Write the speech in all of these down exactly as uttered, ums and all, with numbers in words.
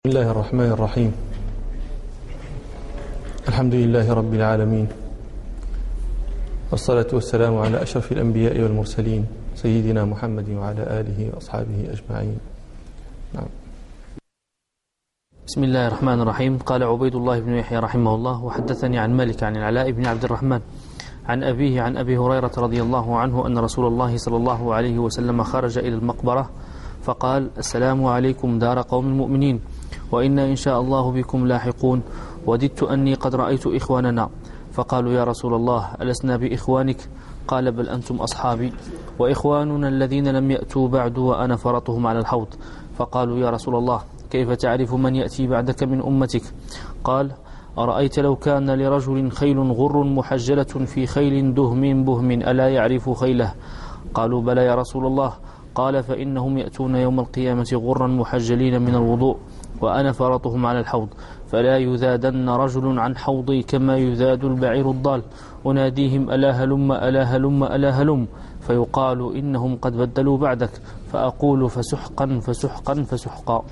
بسم الله الرحمن الرحيم. الحمد لله رب العالمين، والصلاة والسلام على أشرف الأنبياء والمرسلين سيدنا محمد وعلى آله وأصحابه أجمعين. نعم. بسم الله الرحمن الرحيم. قال عبيد الله بن يحيى رحمه الله: وحدثني عن مالك عن العلاء بن عبد الرحمن عن أبيه عن أبي هريرة رضي الله عنه أن رسول الله صلى الله عليه وسلم خرج إلى المقبرة فقال: السلام عليكم دار قوم المؤمنين، وإنا إن شاء الله بكم لاحقون، وددت أني قد رأيت إخواننا. فقالوا: يا رسول الله ألسنا بإخوانك؟ قال: بل أنتم أصحابي، وإخواننا الذين لم يأتوا بعد وأنا فرطهم على الحوض. فقالوا: يا رسول الله كيف تعرف من يأتي بعدك من أمتك؟ قال: أرأيت لو كان لرجل خيل غر محجلة في خيل دهم بهم ألا يعرف خيله؟ قالوا: بلى يا رسول الله. قال: فإنهم يأتون يوم القيامة غرا محجلين من الوضوء، وأنا فرطهم على الحوض، فلا يذادن رجل عن حوضي كما يذاد البعير الضال، أناديهم ألا هلم ألا هلم ألا هلم، فيقال إنهم قد بدلوا بعدك، فأقول فسحقا فسحقا فسحقا.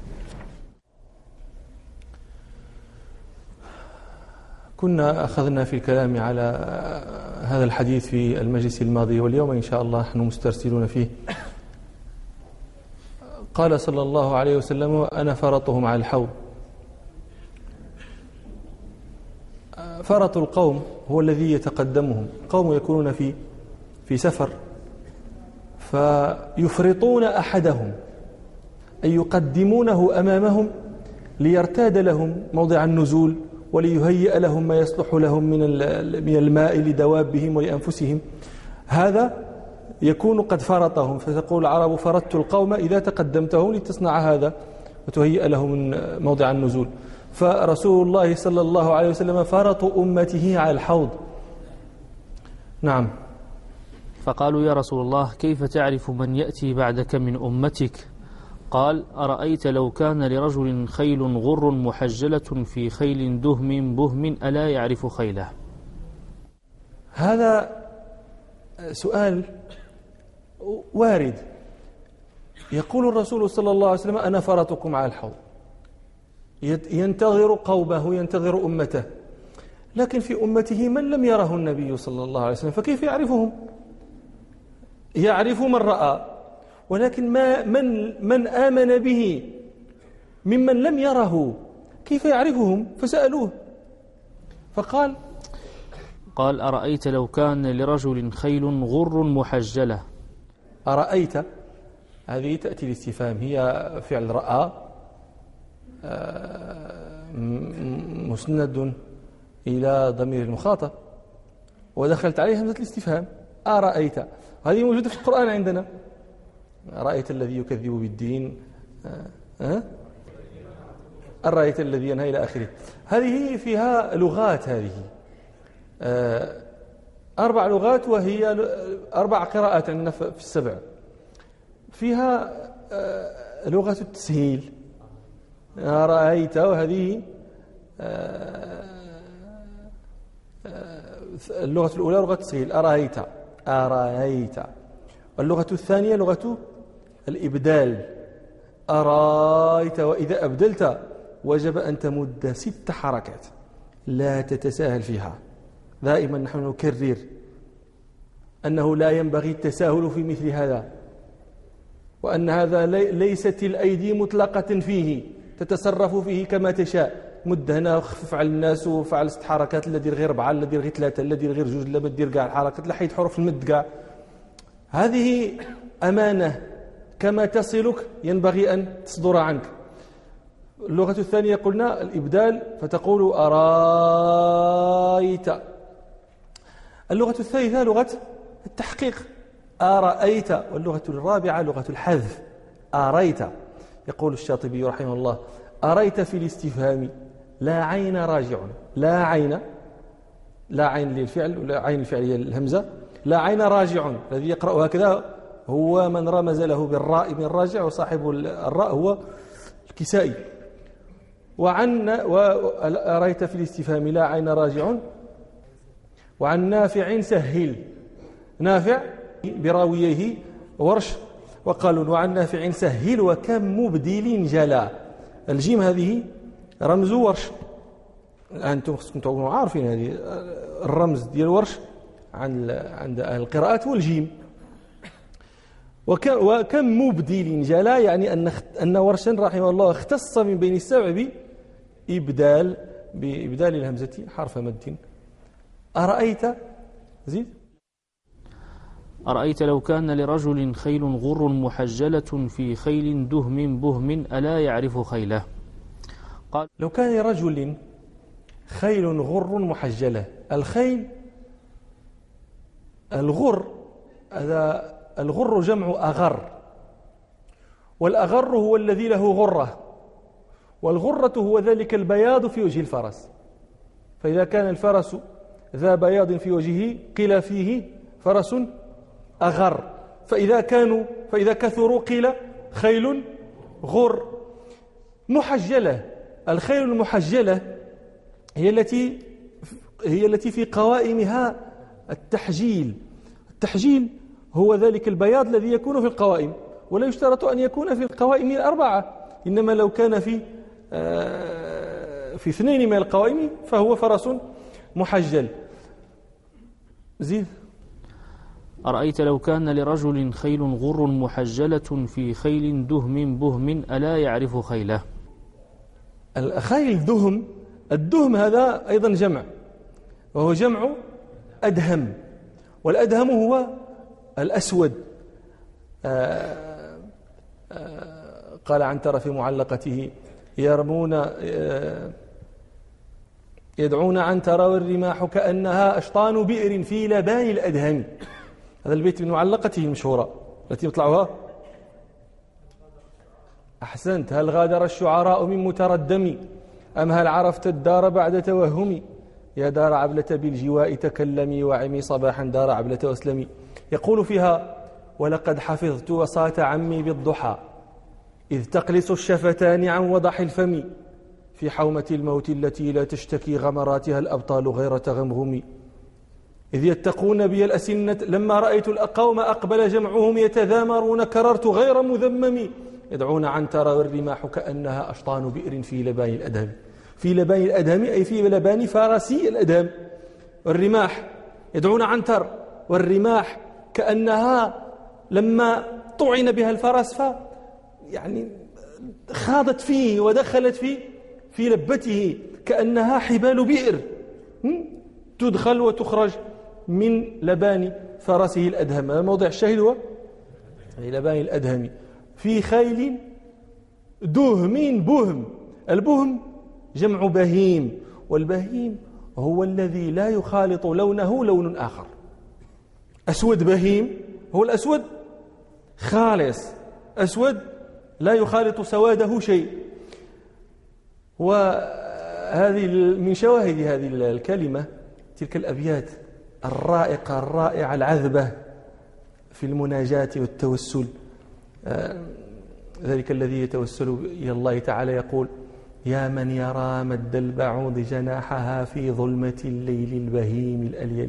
كنا أخذنا في الكلام على هذا الحديث في المجلس الماضي، واليوم إن شاء الله نحن مسترسلون فيه. قال صلى الله عليه وسلم: أنا فرطهم على الحوض. فرط القوم هو الذي يتقدمهم. قوم يكونون في في سفر فيفرطون أحدهم، أي يقدمونه أمامهم ليرتاد لهم موضع النزول، وليهيئ لهم ما يصلح لهم من من الماء لدوابهم ولأنفسهم. هذا يكون قد فرطهم، فتقول العرب: فرطت القوم إذا تقدمتهم لتصنع هذا وتهيئ لهم من موضع النزول. فرسول الله صلى الله عليه وسلم فرط أمته على الحوض. نعم. فقالوا: يا رسول الله كيف تعرف من يأتي بعدك من أمتك؟ قال: أرأيت لو كان لرجل خيل غر محجلة في خيل دهم بهم ألا يعرف خيله؟ هذا سؤال وارد. يقول الرسول صلى الله عليه وسلم: أنا فرطكم على الحوض، ينتظر قومه ينتظر أمته، لكن في أمته من لم يره النبي صلى الله عليه وسلم، فكيف يعرفهم؟ يعرف من رأى، ولكن ما من من آمن به ممن لم يره كيف يعرفهم؟ فسألوه فقال: قال: أرأيت لو كان لرجل خيل غر محجلة. أرأيت هذه تأتي الاستفهام، هي فعل رأى مسند إلى ضمير المخاطب، ودخلت عليه همزة الاستفهام. أرأيت هذه موجودة في القرآن عندنا. أرأيت الذي يكذب بالدين، أه؟ أرأيت الذي ينهى إلى آخره. هذه فيها لغات، هذه أربع لغات، وهي أربع قراءات عندنا في السبع. فيها لغة التسهيل، أرأيت، وهذه اللغة الأولى لغة التسهيل، أرأيت أرأيت. واللغة الثانية لغة الإبدال، أرأيت، وإذا أبدلت وجب أن تمد ست حركات لا تتساهل فيها. دائما نحن نكرر أنه لا ينبغي التساهل في مثل هذا، وأن هذا ليست الأيدي مطلقة فيه تتصرف فيه كما تشاء. مد هنا، خفف على الناس وفعل ست حركات، الذي غير أربعة، الذي غير ثلاثة، الذي غير جوج، لا دير كاع الحركات، لا حيد حروف المد كاع. هذه أمانة، كما تصلك ينبغي أن تصدر عنك. اللغة الثانية قلنا الإبدال، فتقول أرأيت. اللغة الثالثة لغة التحقيق، أرأيت. واللغة الرابعة لغة الحذف، أريت. يقول الشاطبي رحمه الله: أريت في الاستفهام لا عين راجع. لا عين، لا عين للفعل ولا عين الفعل هي الهمزة. لا عين راجع، الذي يقرأ هكذا هو من رمز له بالراء من راجع، وصاحب الراء هو الكسائي. وعن وأريت في الاستفهام لا عين راجع. وعن نافع سهل، نافع براويه ورش وقالوا: وعن نافع سهل وكم مبدل جلا. الجيم هذه رمز ورش. أنتم خصكم تكونوا عارفين هذه الرمز ديال ورش عند عند أهل القراءات هو الجيم. وكم مبدل جلا، يعني أن أن ورشا رحمه الله اختص من بين السبع بإبدال بإبدال الهمزة حرف مد. أرأيت زيد. أرأيت لو كان لرجل خيل غر محجلة في خيل دهم بهم ألا يعرف خيله. قال لو كان لرجل خيل غر محجلة. الخيل الغر هذا الغر جمع أغر، والأغر هو الذي له غرة، والغرة هو ذلك البياض في وجه الفرس. فإذا كان الفرس ذا بياض في وجهه قيل فيه فرس أغر، فإذا كانوا فإذا كثروا قيل خيل غر محجلة. الخيل المحجلة هي التي هي التي في قوائمها التحجيل. التحجيل هو ذلك البياض الذي يكون في القوائم، ولا يشترط أن يكون في القوائم الأربعة، إنما لو كان في في اثنين من القوائم فهو فرس محجل. زيد. أرأيت لو كان لرجل خيل غر محجلة في خيل دهم بهم ألا يعرف خيله. الخيل دهم، الدهم هذا أيضا جمع، وهو جمع أدهم، والأدهم هو الأسود. آآ آآ قال عنتر في معلقته يرمون يدعون عنتر والرماح كأنها أشطان بئر في لبان الأدهم. هذا البيت من معلقته المشهورة التي يطلعها. أحسنت. هل غادر الشعراء من متردم أم هل عرفت الدار بعد توهمي؟ يا دار عبلة بالجواء تكلمي وعمي صباحا دار عبلة واسلمي. يقول فيها ولقد حفظت وصاة عمي بالضحى إذ تقلص الشفتان عن وضح الفم في حومة الموت التي لا تشتكي غمراتها الأبطال غير تغمغم إذ يتقون بي الأسنة لما رأيت الأقوم أقبل جمعهم يتذامرون كررت غير مذمم يدعون عنتر والرماح كأنها أشطان بئر في لبان الأدهم. في لبان الأدهم أي في لبان فارسي الأدهم. والرماح يدعون عنتر والرماح كأنها لما طعن بها الفرس ف يعني خاضت فيه ودخلت فيه في لبته كأنها حبال بئر تدخل وتخرج من لبان فرسه الأدهم. الموضع الشاهد هو لبان الأدهم في خيل دهم بهم. البهم جمع بهيم، والبهيم هو الذي لا يخالط لونه لون آخر. أسود بهيم هو الأسود خالص، أسود لا يخالط سواده شيء. وهذه من شواهد هذه الكلمة تلك الأبيات الرائقة الرائعة العذبة في المناجاة والتوسل. ذلك الذي يتوسل إلى الله تعالى يقول يا من يرى مد البعوض جناحها في ظلمة الليل البهيم الأليل.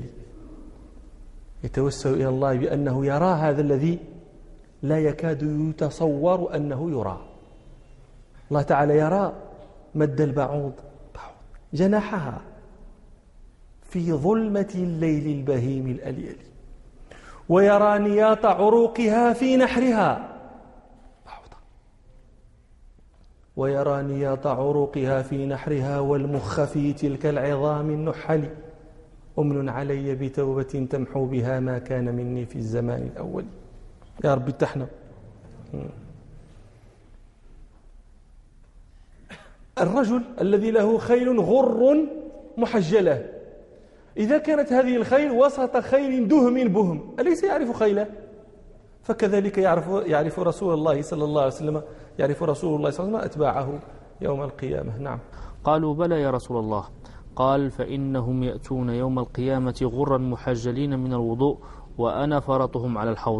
يتوسل إلى الله بأنه يرى هذا الذي لا يكاد يتصور أنه يرى. الله تعالى يرى مد البعوض جناحها في ظلمة الليل البهيم الأليل، ويرى نياط عروقها في نحرها ويرى نياط عروقها في نحرها والمخ في تلك العظام النحل. أمن علي بتوبة تمحو بها ما كان مني في الزمان الأول. يا رب اتحنا. الرجل الذي له خيل غر محجلة، إذا كانت هذه الخيل وسط خيل دهم بهم أليس يعرف خيله؟ فكذلك يعرف يعرف رسول الله صلى الله عليه وسلم يعرف رسول الله صلى الله عليه وسلم أتباعه يوم القيامة. نعم. قالوا بلى يا رسول الله. قال فإنهم يأتون يوم القيامة غرا محجلين من الوضوء وأنا فرطهم على الحوض.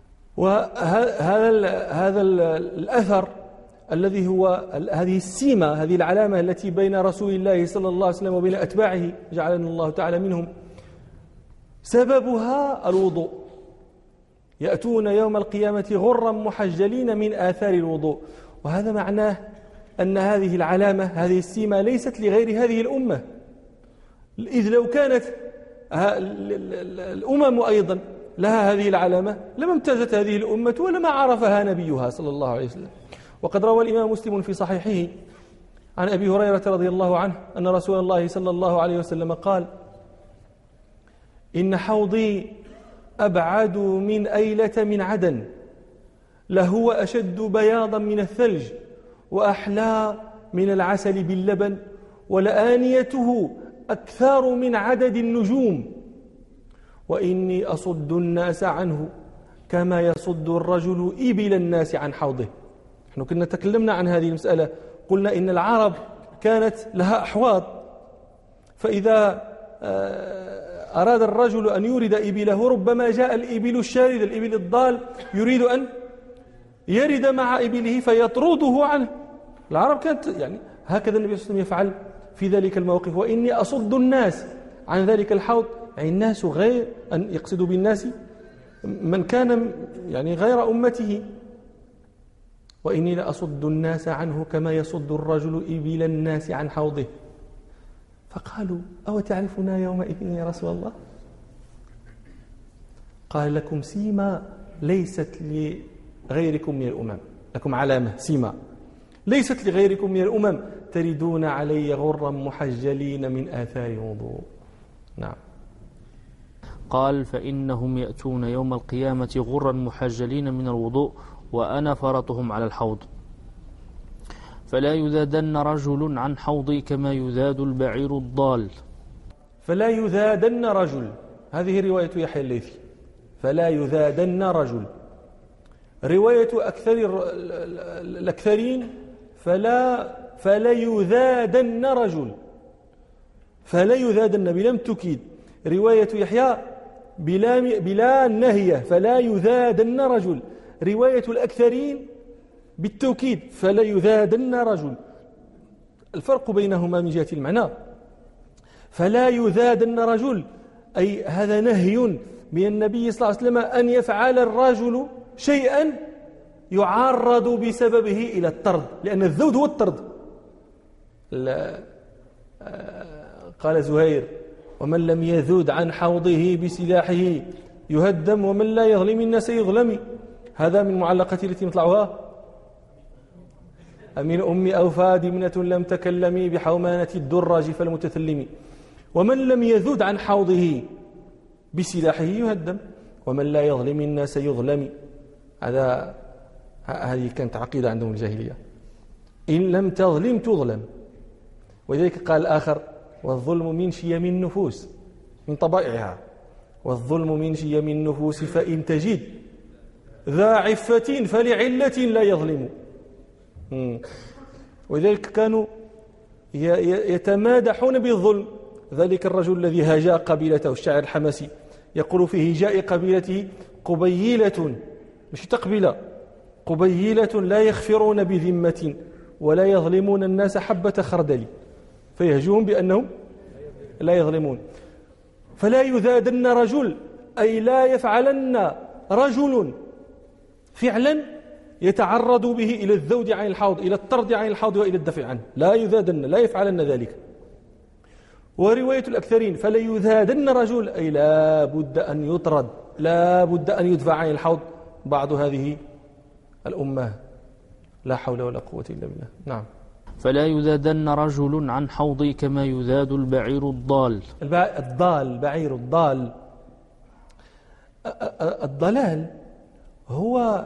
وهذا هذا الأثر الذي هو هذه السيمة، هذه العلامة التي بين رسول الله صلى الله عليه وسلم وبين أتباعه جعلنا الله تعالى منهم، سببها الوضوء. يأتون يوم القيامة غرا محجلين من آثار الوضوء. وهذا معناه أن هذه العلامة هذه السيمة ليست لغير هذه الأمة، إذ لو كانت الأمم أيضا لها هذه العلامة لما امتازت هذه الأمة ولما عرفها نبيها صلى الله عليه وسلم. وقد روى الإمام مسلم في صحيحه عن أبي هريرة رضي الله عنه أن رسول الله صلى الله عليه وسلم قال: إن حوضي أبعد من أيلة من عدن، لهو أشد بياضا من الثلج وأحلى من العسل باللبن، ولآنيته أكثر من عدد النجوم، وإني أصد الناس عنه كما يصد الرجل إبل الناس عن حوضه. نحن كنا تكلمنا عن هذه المسألة، قلنا إن العرب كانت لها أحواض، فإذا أراد الرجل أن يورد إبله ربما جاء الإبل الشارد الإبل الضال يريد أن يرد مع إبله فيطرده عنه. العرب كانت يعني هكذا النبي صلى الله عليه وسلم يفعل في ذلك الموقف: وإني أصد الناس عن ذلك الحوض، يعني الناس غير أن يقصد بالناس من كان يعني غير أمته، وإني لأصد الناس عنه كما يصد الرجل إبل الناس عن حوضه. فقالوا: أو تعرفنا يومئذ يا رسول الله؟ قال: لكم سيما ليست لغيركم من الأمم، لكم علامة سيما ليست لغيركم من الأمم، تردون علي غرا محجلين من آثار الوضوء. نعم. قال: فإنهم يأتون يوم القيامة غرا محجلين من الوضوء وأنا فرطهم على الحوض، فلا يذادن رجل عن حوضي كما يذاد البعير الضال. فلا يذادن رجل، هذه رواية يحيى الليثي، فلا يذادن رجل. رواية أكثر الأكثرين فلا فلا يذادن رجل، فلا يذادن بلم تكيد. رواية يحيى بلا بلا النهية، فلا يذادن رجل. رواية الأكثرين بالتوكيد، فلا يذادن رجل. الفرق بينهما من جهة المعنى: فلا يذادن رجل أي هذا نهي من النبي صلى الله عليه وسلم أن يفعل الرجل شيئا يعرض بسببه إلى الطرد، لأن الذود هو الطرد. قال زهير: ومن لم يذود عن حوضه بسلاحه يهدم، ومن لا يظلم الناس يظلم. هذا من معلقتي التي نطلعها: أمين أمي أوفى دمنة لم تكلمي بحومانة الدراج فالمتثلم. ومن لم يذود عن حوضه بسلاحه يهدم، ومن لا يظلم الناس يظلم. هذا هذه كانت عقيدة عندهم الجاهلية: إن لم تظلم تظلم. ولذلك قال الآخر: والظلم من شيم النفوس، من طبائعها، والظلم من شيم النفوس، فإن تجد ذا عفة فلعلة لا يظلم. ولذلك كانوا يتمادحون بالظلم. ذلك الرجل الذي هاجا قبيلته، الشاعر الحماسي يقول في هجاء قبيلته: قبيلة، مش تقبيلة، قبيلة لا يخفرون بذمة ولا يظلمون الناس حبة خردل، فيهجوهم بأنهم لا يظلمون. فلا يذادن رجل أي لا يفعلن رجل فعلا يتعرض به إلى الذود عن الحوض، إلى الطرد عن الحوض وإلى الدفع عنه. لا يذادن، لا يفعلن ذلك. ورواية الأكثرين: فلا يذادن رجل أي لا بد أن يطرد، لا بد أن يدفع عن الحوض بعض هذه الأمة. لا حول ولا قوة إلا بالله. نعم. فلا يذادن رجل عن حوضي كما يذاد البعير الضال. الضال، البعير الضال. الضلال هو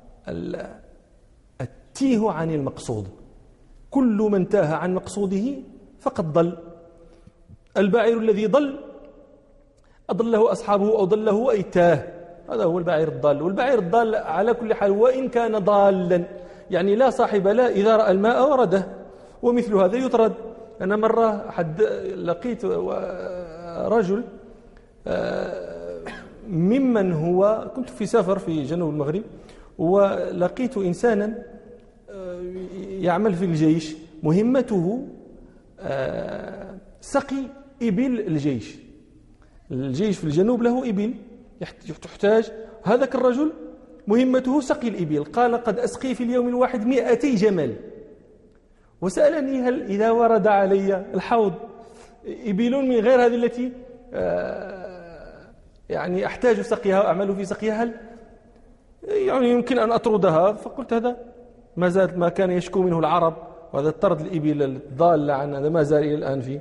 التيه عن المقصود، كل من تاه عن مقصوده فقد ضل. البعير الذي ضل أضله أصحابه أو ضله أي تاه، هذا هو البعير الضال. والبعير الضال على كل حال وإن كان ضالا يعني لا صاحب له، إذا رأى الماء ورده، ومثل هذا يطرد. أنا مرة حد لقيت رجل ممن هو، كنت في سفر في جنوب المغرب، ولقيت إنسانا يعمل في الجيش، مهمته سقي إبل الجيش. الجيش في الجنوب له إبل تحتاج، هذاك الرجل مهمته سقي الإبل. قال: قد أسقي في اليوم الواحد مئتي جمل، وسألني هل إذا ورد علي الحوض إبل من غير هذه التي يعني أحتاج سقيها وأعمل في سقيها، هل يعني يمكن أن أطردها؟ فقلت هذا ما زال ما كان يشكو منه العرب، وهذا الطرد الإبل الضالة عن هذا ما زال إلى الآن فيه.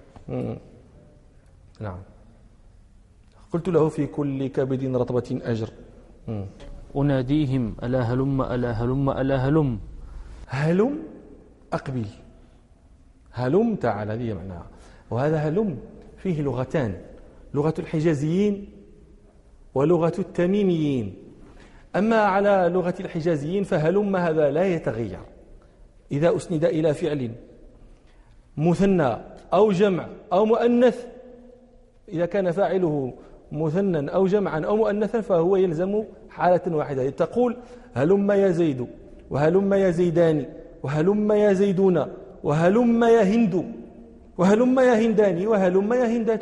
نعم. قلت له في كل كبد رطبة أجر. أناديهم ألا هلم ألا هلم ألا هلم. هلم أقبل، هلم تعال، هذه معناها. وهذا هلم فيه لغتان، لغة الحجازيين ولغة التميميين. أما على لغة الحجازيين فهلم هذا لا يتغير، إذا أسند إلى فعل مثنى أو جمع أو مؤنث، إذا كان فاعله مثنى أو جمعا أو مؤنثا فهو يلزم حالة واحدة. تقول هلم يا زيد، وهلم يا زيدان، وهلم يا زيدون، وهلم يا هند، وهلم يا هندان، وهلم يا هندات.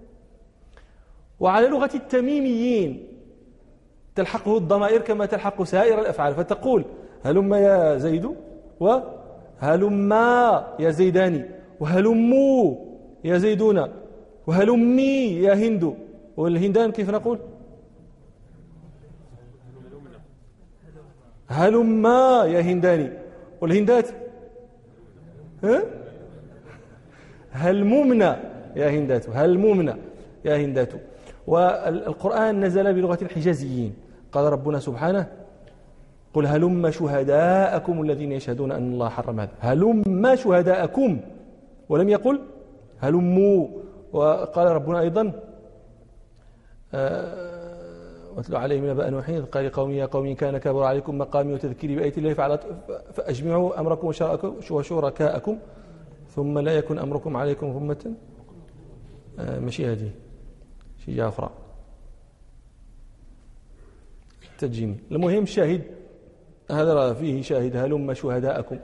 وعلى لغة التميميين تلحقه الضمائر كما تلحق سائر الأفعال، فتقول هلم يا زيد، وهلم يا زيدان، وهلموا يا زيدون، وهلمي يا هند. والهندان كيف نقول؟ هلما يا هنداني. والهندات ها؟ هلممنا يا هندات، هلممنا يا هندات. والقرآن نزل بلغة الحجازيين. قال ربنا سبحانه قل هلم شهداءكم الذين يشهدون أن الله حرم هذا، هلم شهداءكم، ولم يقل هلموا. وقال ربنا أيضا واتلو عليهم نبأ نوح إذ قال لقومه يا قوم كان كبر عليكم مقامي وتذكيري بآيات الله فأجمعوا أمركم وشركاءكم ثم لا يكن أمركم عليكم غمة. ماشي هذه، شي جافرة تجيني. المهم شاهد هذا فيه شاهد هلم شهداءكم.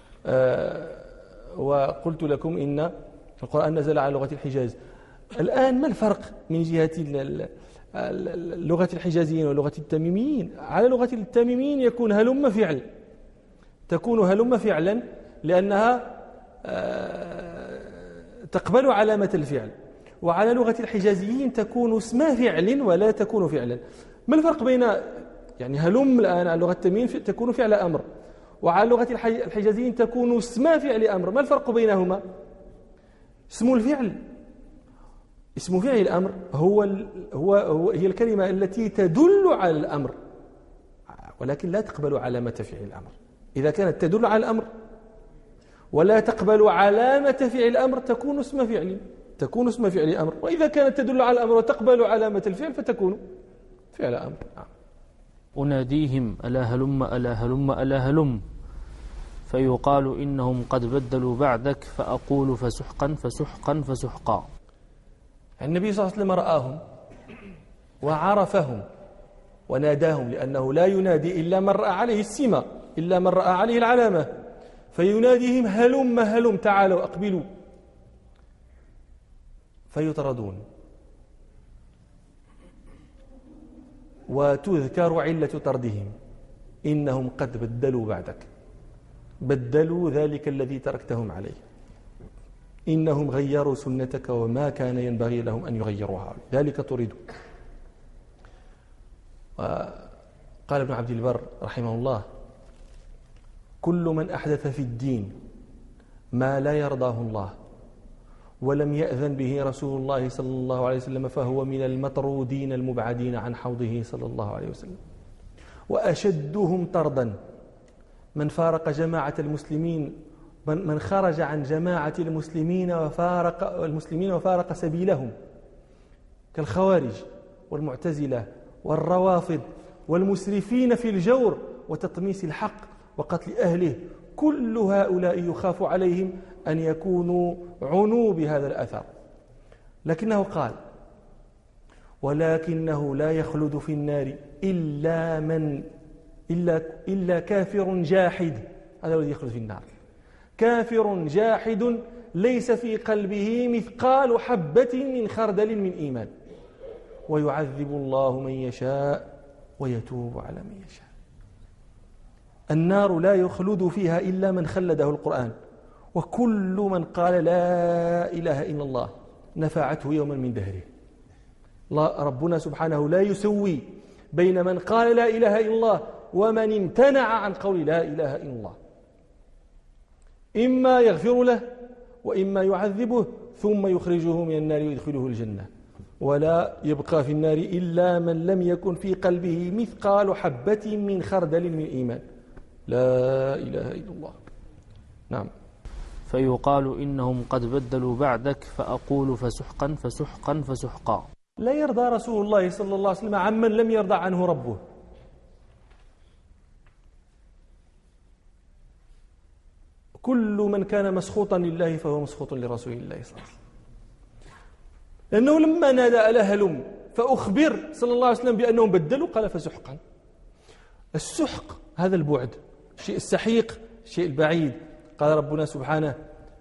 وقلت لكم إن القرآن نزل على لغة الحجاز. الآن ما الفرق من جهة لغة الحجازيين ولغة التميميين؟ على لغة التميميين يكون هلم فعل، تكون هلم فعلا لأنها تقبل علامة الفعل. وعلى لغة الحجازيين تكون اسم فعل ولا تكون فعلا. ما الفرق بين يعني هلم الآن على لغة التميميين تكون فعل أمر، وعلى لغة الحجازيين تكون اسم فعل أمر؟ ما الفرق بينهما؟ اسم الفعل اسم فعل الأمر هو هو هو هي الكلمة التي تدل على الأمر ولكن لا تقبل علامة فعل الأمر. إذا كانت تدل على الأمر ولا تقبل علامة فعل الأمر تكون اسم فعل تكون اسم فعل أمر، وإذا كانت تدل على الأمر وتقبل علامة الفعل فتكون فعل أمر. أناديهم ألا هلم ألا هلم ألا هلم فيقال إنهم قد بدلوا بعدك فأقول فسحقا فسحقا فسحقا. النبي صلى الله عليه وسلم رآهم وعرفهم وناداهم، لأنه لا ينادي إلا من رأى عليه السمة، إلا من رأى عليه العلامة، فيناديهم هلم هلم تعالوا أقبلوا، فيطردون. وتذكر علة طردهم إنهم قد بدلوا بعدك، بدلوا ذلك الذي تركتهم عليه، إنهم غيروا سنتك وما كان ينبغي لهم أن يغيروها، ذلك طردوا. قال ابن عبد البر رحمه الله كل من أحدث في الدين ما لا يرضاه الله ولم يأذن به رسول الله صلى الله عليه وسلم فهو من المطرودين المبعدين عن حوضه صلى الله عليه وسلم. وأشدهم طردا من فارق جماعة المسلمين، من خرج عن جماعة المسلمين وفارق المسلمين وفارق سبيلهم، كالخوارج والمعتزلة والروافض والمسرفين في الجور وتطميس الحق وقتل أهله. كل هؤلاء يخاف عليهم أن يكونوا عنوا بهذا الأثر. لكنه قال ولكنه لا يخلد في النار إلا من إلا, إلا كافر جاحد، هذا الذي يخلد في النار، كافر جاحد ليس في قلبه مثقال حبة من خردل من إيمان، ويعذب الله من يشاء ويتوب على من يشاء. النار لا يخلد فيها إلا من خلده القرآن وكل من قال لا إله إلا الله نفعته يوما من دهره. ربنا سبحانه لا يسوي بين من قال لا إله إلا الله ومن امتنع عن قول لا إله إلا الله، إما يغفر له وإما يعذبه ثم يخرجه من النار ويدخله الجنة، ولا يبقى في النار إلا من لم يكن في قلبه مثقال حبة من خردل من إيمان. لا إله إلا الله. نعم. فيقال إنهم قد بدلوا بعدك فأقول فسحقا فسحقا فسحقا. لا يرضى رسول الله صلى الله عليه وسلم عمن لم يرضى عنه ربه. كل من كان مسخوطا لله فهو مسخوط لرسول الله صلى الله عليه وسلم، لأنه لما نادى ألا هلم فأخبر صلى الله عليه وسلم بأنهم بدلوا قال فسحقا. السحق هذا البعد، الشيء السحيق، الشيء البعيد. قال ربنا سبحانه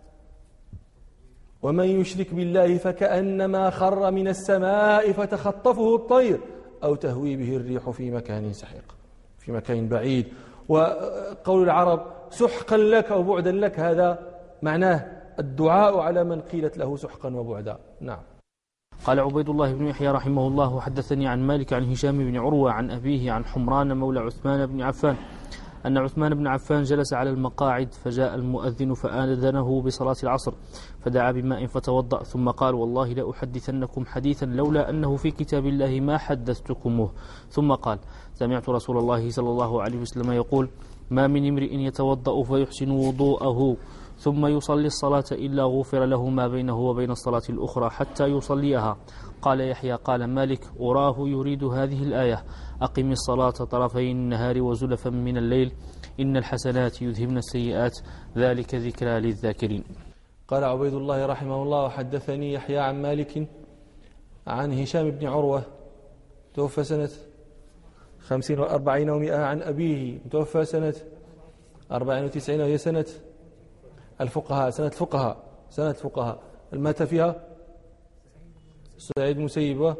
ومن يشرك بالله فكأنما خر من السماء فتخطفه الطير أو تهوي به الريح في مكان سحيق، في مكان بعيد. وقول العرب سحقا لك أو بعدا لك هذا معناه الدعاء على من قيلت له سحقا وبعدا. نعم. قال عبيد الله بن يحيى رحمه الله وحدثني عن مالك عن هشام بن عروة عن أبيه عن حمران مولى عثمان بن عفان أن عثمان بن عفان جلس على المقاعد فجاء المؤذن فآذنه بصلاة العصر فدعا بماء فتوضأ ثم قال والله لأحدثنكم حديثا لولا أنه في كتاب الله ما حدثتكمه. ثم قال سمعت رسول الله صلى الله عليه وسلم يقول ما من امرئ يتوضأ فيحسن وضوءه ثم يصلي الصلاة إلا غفر له ما بينه وبين الصلاة الأخرى حتى يصليها. قال يحيى قال مالك أراه يريد هذه الآية أقم الصلاة طرفي النهار وزلفا من الليل إن الحسنات يذهبن السيئات ذلك ذكرى للذاكرين. قال عبيد الله رحمه الله وحدثني يحيى عن مالك عن هشام بن عروة توفى سنة خمسين وأربعين ومئة عن أبيه توفى سنة أربعين وتسعين وهي سنة الفقهاء سنة الفقهاء سنة الفقهاء مات فيها سعيد المسيب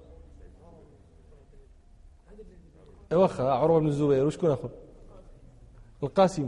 وخا عروة بن الزبير وشكون أخو القاسم.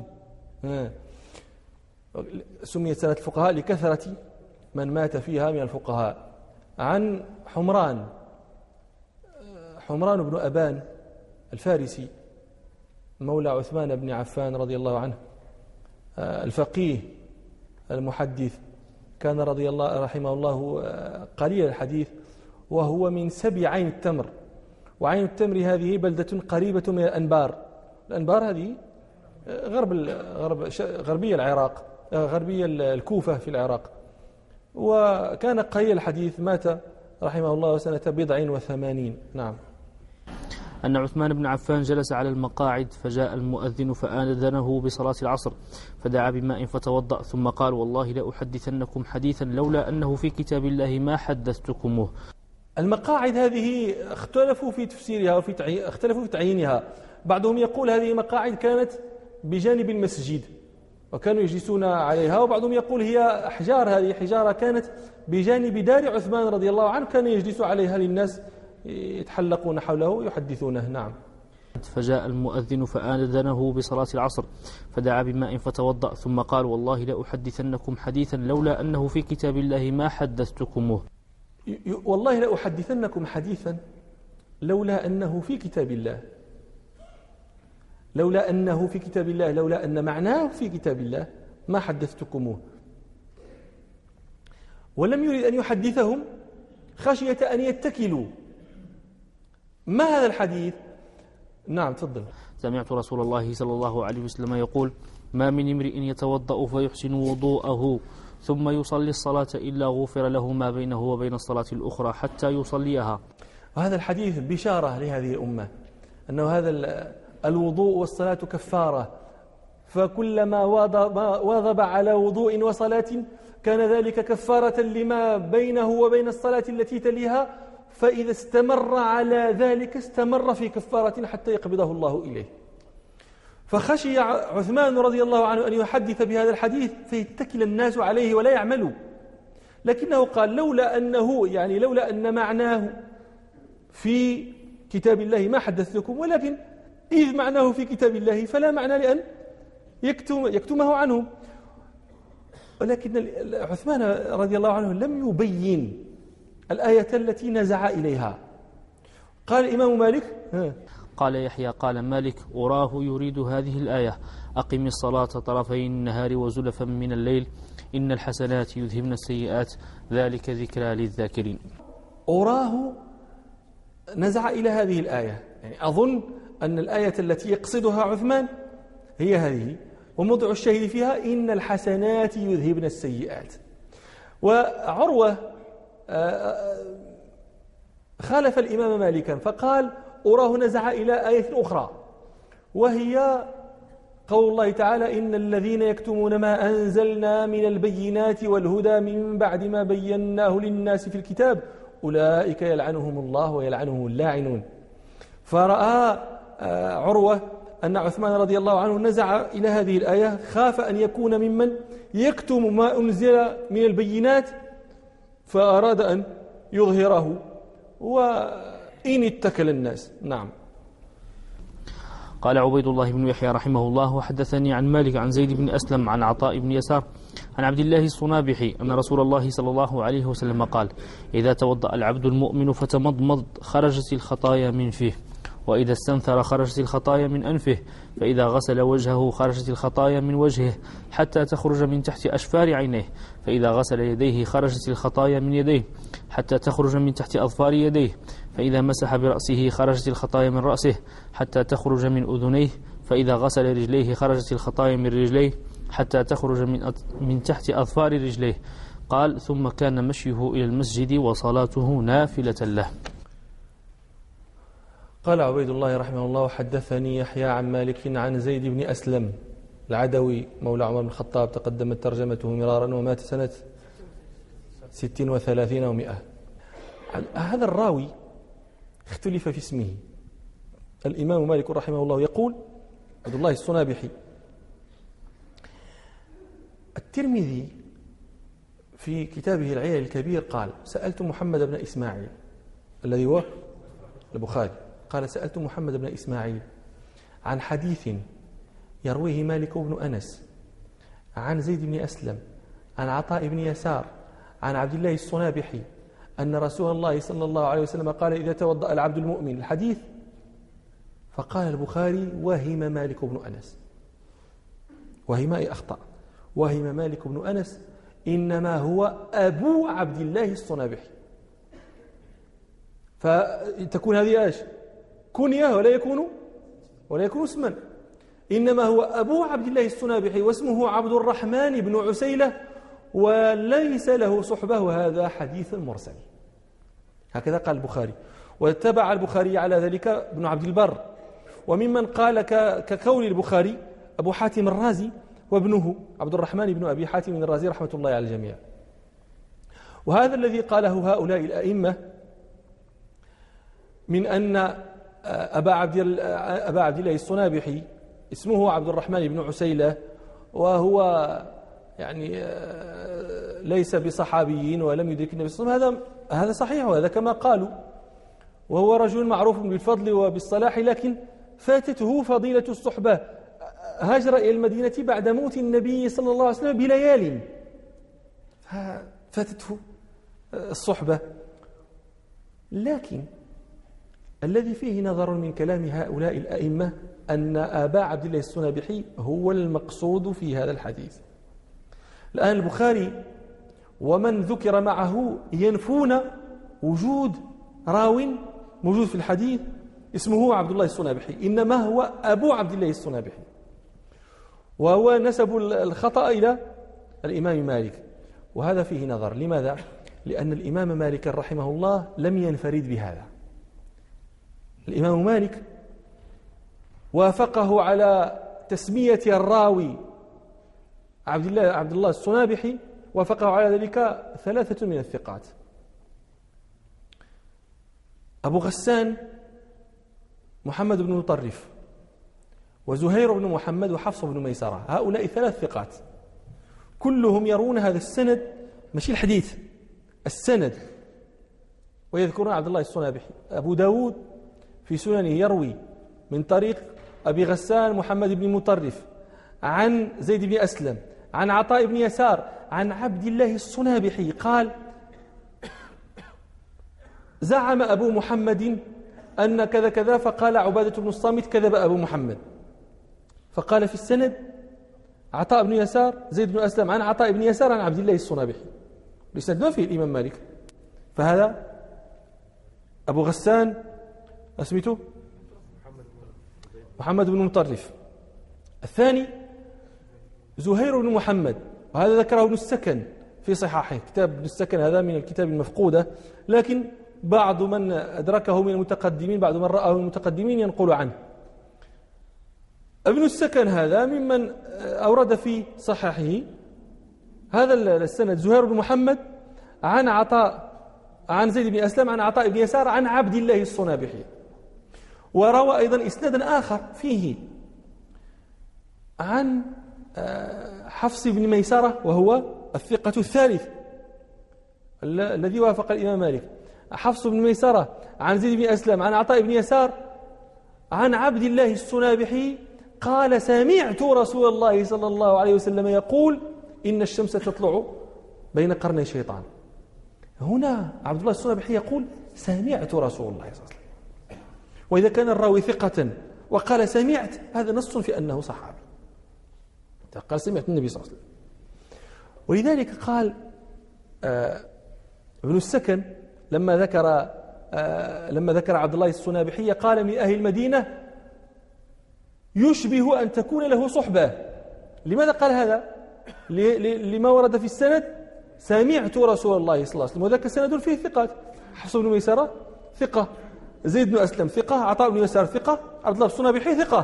سميت سنة الفقهاء لكثرة من مات فيها من الفقهاء. عن حمران حمران بن أبان الفارسي مولى عثمان بن عفان رضي الله عنه الفقيه المحدث، كان رضي الله رحمه الله قليل الحديث، وهو من سبي عين التمر. وعين التمر هذه بلدة قريبة من الأنبار. الأنبار هذه غرب غرب غربية العراق، غربية الكوفة في العراق. وكان قليل الحديث، مات رحمه الله سنة بضع وثمانين. نعم. أن عثمان بن عفان جلس على المقاعد فجاء المؤذن فآذنه بصلاة العصر فدعا بماء فتوضأ ثم قال والله لأحدثنكم حديثا لولا أنه في كتاب الله ما حدثتكمه. المقاعد هذه اختلفوا في تفسيرها وفي تعي... اختلفوا في تعيينها. بعضهم يقول هذه مقاعد كانت بجانب المسجد وكانوا يجلسون عليها، وبعضهم يقول هي أحجار، هذه حجارة كانت بجانب دار عثمان رضي الله عنه كان يجلس عليها للناس يتحلقون حوله يحدثونه. نعم. فجاء المؤذن فآذنه بصلاة العصر فدعا بماء فتوضأ ثم قال والله لأحدثنكم حديثا لولا أنه في كتاب الله ما حدثتكمه. والله لأحدثنكم حديثا لولا أنه في كتاب الله، لولا أنه في كتاب الله، لولا أن معناه في كتاب الله ما حدثتكموه. ولم يريد أن يحدثهم خشية أن يتكلوا. ما هذا الحديث؟ نعم تفضل. سمعت رسول الله صلى الله عليه وسلم يقول ما من امرئ يتوضأ فيحسن وضوءه ثم يصلي الصلاة إلا غفر له ما بينه وبين الصلاة الأخرى حتى يصليها. وهذا الحديث بشارة لهذه الأمة أنه هذا الوضوء والصلاة كفارة، فكلما واظب على وضوء وصلاة كان ذلك كفارة لما بينه وبين الصلاة التي تليها، فإذا استمر على ذلك استمر في كفارة حتى يقبضه الله إليه. فخشي عثمان رضي الله عنه أن يحدث بهذا الحديث فيتكل الناس عليه ولا يعملوا، لكنه قال لولا أنه يعني لولا أن معناه في كتاب الله ما حدثتكم، ولكن إذ معناه في كتاب الله فلا معنى لأن يكتم يكتمه عنهم. ولكن عثمان رضي الله عنه لم يبين الآية التي نزع إليها. قال الإمام مالك قال يحيى قال مالك أراه يريد هذه الآية أقم الصلاة طرفي النهار وزلفا من الليل إن الحسنات يذهبن السيئات ذلك ذكرى للذاكرين. أراه نزع إلى هذه الآية، يعني أظن أن الآية التي يقصدها عثمان هي هذه، وموضع الشاهد فيها إن الحسنات يذهبن السيئات. وعروة خالف الإمام مالكا فقال أراه نزع إلى آية أخرى، وهي قول الله تعالى إن الذين يكتمون ما أنزلنا من البينات والهدى من بعد ما بيناه للناس في الكتاب أولئك يلعنهم الله ويلعنهم اللاعنون. فرأى عروة أن عثمان رضي الله عنه نزع إلى هذه الآية، خاف أن يكون ممن يكتم ما أنزل من البينات، فأراد أن يظهره وإن اتكل الناس. نعم. قال عبيد الله بن يحيى رحمه الله وحدثني عن مالك عن زيد بن أسلم عن عطاء بن يسار عن عبد الله الصنابحي أن رسول الله صلى الله عليه وسلم قال إذا توضأ العبد المؤمن فتمضمض خرجت الخطايا من فيه، وإذا استنثر خرجت الخطايا من أنفه، فإذا غسل وجهه خرجت الخطايا من وجهه حتى تخرج من تحت أشفار عينيه، فإذا غسل يديه خرجت الخطايا من يديه حتى تخرج من تحت أظفار يديه، فإذا مسح برأسه خرجت الخطايا من رأسه حتى تخرج من أذنيه، فإذا غسل رجليه خرجت الخطايا من رجليه حتى تخرج من من تحت أظفار رجليه. قال ثم كان مشيه إلى المسجد وصلاته نافلة له. قال عبيد الله رحمه الله حدثني يحيى عن مالك عن زيد بن أسلم العدوي مولى عمر بن الخطاب، تقدمت ترجمته مرارا ومات سنة ست وثلاثين ومئة. هذا الراوي اختلف في اسمه. الإمام مالك رحمه الله يقول عبد الله الصنابحي. الترمذي في كتابه العلل الكبير قال سألت محمد بن إسماعيل الذي هو البخاري، قال سألت محمد بن إسماعيل عن حديث يرويه مالك بن أنس عن زيد بن أسلم عن عطاء بن يسار عن عبد الله الصنابحي أن رسول الله صلى الله عليه وسلم قال إذا توضأ العبد المؤمن الحديث. فقال البخاري وهم مالك بن أنس، وهم أي أخطأ، وهم مالك بن أنس إنما هو أبو عبد الله الصنابحي، فتكون هذه ايش؟ كنية ولا يكون ولا يكون اسما، إنما هو أبو عبد الله الصنابحي واسمه عبد الرحمن بن عسيلة وليس له صحبة، وهذا حديث مرسل. هكذا قال البخاري، واتبع البخاري على ذلك ابن عبد البر، وممن قال كقول البخاري أبو حاتم الرازي وابنه عبد الرحمن بن أبي حاتم الرازي رحمة الله على الجميع. وهذا الذي قاله هؤلاء الأئمة من أن أبا عبد أبا عبد الله الصنابحي اسمه عبد الرحمن بن عسيلة، وهو يعني ليس بصحابيين ولم يدرك النبي صلى الله عليه وسلم، هذا هذا صحيح، وهذا كما قالوا، وهو رجل معروف بالفضل وبالصلاح، لكن فاتته فضيلة الصحبة، هاجر إلى المدينة بعد موت النبي صلى الله عليه وسلم بليال، فاتته الصحبة. لكن الذي فيه نظر من كلام هؤلاء الأئمة أن آباء عبد الله الصنابحي هو المقصود في هذا الحديث. الآن البخاري ومن ذكر معه ينفون وجود راو موجود في الحديث اسمه عبد الله الصنابحي، إنما هو أبو عبد الله الصنابحي، وهو نسب الخطأ إلى الإمام مالك، وهذا فيه نظر. لماذا؟ لأن الإمام مالك رحمه الله لم ينفرد بهذا. الإمام مالك وافقه على تسمية الراوي عبد الله عبد الله الصنابحي، وافقه على ذلك ثلاثة من الثقات: أبو غسان محمد بن مطرف، وزهير بن محمد، وحفص بن ميسرة. هؤلاء ثلاث ثقات كلهم يرون هذا السند، ماشي الحديث، السند، ويذكرون عبد الله الصنابحي. أبو داود في سننه يروي من طريق أبي غسان محمد بن مطرف عن زيد بن أسلم عن عطاء بن يسار عن عبد الله الصنابحي قال زعم أبو محمد أن كذا كذا، فقال عبادة بن الصامت كذب أبو محمد. فقال في السند عطاء بن يسار زيد بن أسلم عن عطاء بن يسار عن عبد الله الصنابحي، الإسناد ما فيه الإمام مالك. فهذا أبو غسان اسمته محمد بن مطرف. الثاني زهير بن محمد، وهذا ذكره ابن السكن في صحاحه. كتاب ابن السكن هذا من الكتاب المفقودة، لكن بعض من أدركه من المتقدمين، بعض من رآه من المتقدمين ينقل عنه. ابن السكن هذا ممن أورد في صحاحه هذا السند زهير بن محمد عن عطاء عن زيد بن أسلم عن عطاء بن يسار عن عبد الله الصنابحي. وروى أيضا إسنادا آخر فيه عن حفص بن ميسرة وهو الثقة الثالث الذي وافق الإمام مالك، حفص بن ميسرة عن زيد بن أسلم عن عطاء بن يسار عن عبد الله الصنابحي قال سمعت رسول الله صلى الله عليه وسلم يقول إن الشمس تطلع بين قرني الشيطان. هنا عبد الله الصنابحي يقول سمعت رسول الله صلى الله عليه وسلم، وإذا كان الراوي ثقة وقال سمعت هذا نص في أنه صحابي، قال سمعت النبي صلى الله عليه وسلم. ولذلك قال آه ابن السكن لما ذكر آه لما ذكر عبد الله الصنابحي قال من أهل المدينة يشبه أن تكون له صحبة. لماذا قال هذا؟ لما ورد في السند سمعت رسول الله صلى الله عليه وسلم، وذاك سند فيه ثقات، حفص بن ميسرة ثقة، زيد بن أسلم ثقة، عطاء بن يسار ثقة، عبد الله الصنابحي ثقة.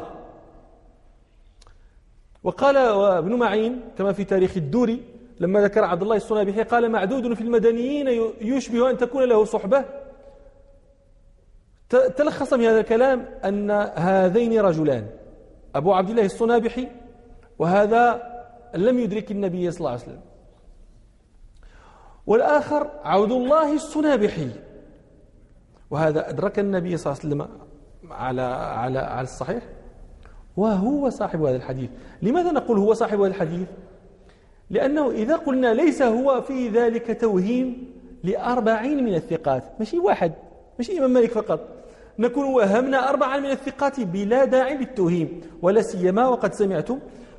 وقال ابن معين كما في تاريخ الدوري لما ذكر عبد الله الصنابحي قال معدود في المدنيين يشبه أن تكون له صحبة. تلخص من هذا الكلام أن هذين رجلان أبو عبد الله الصنابحي وهذا لم يدرك النبي صلى الله عليه وسلم، والآخر عبد الله الصنابحي وهذا أدرك النبي صلى الله عليه وسلم على على على الصحيح وهو صاحب هذا الحديث. لماذا نقول هو صاحب هذا الحديث؟ لأنه إذا قلنا ليس هو في ذلك توهيم لأربعين من الثقات، ماشي واحد، ماشي إمام مالك فقط، نكون وهمنا أربعة من الثقات بلا داعي للتوهيم، ولا سيما وقد سمعتم